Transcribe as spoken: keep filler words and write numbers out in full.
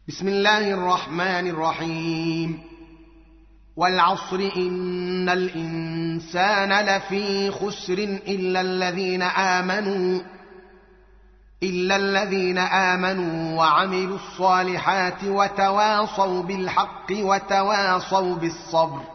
بسم الله الرحمن الرحيم والعصر إن الإنسان لفي خسر إلا الذين آمنوا إلا الذين آمنوا وعملوا الصالحات وتواصوا بالحق وتواصوا بالصبر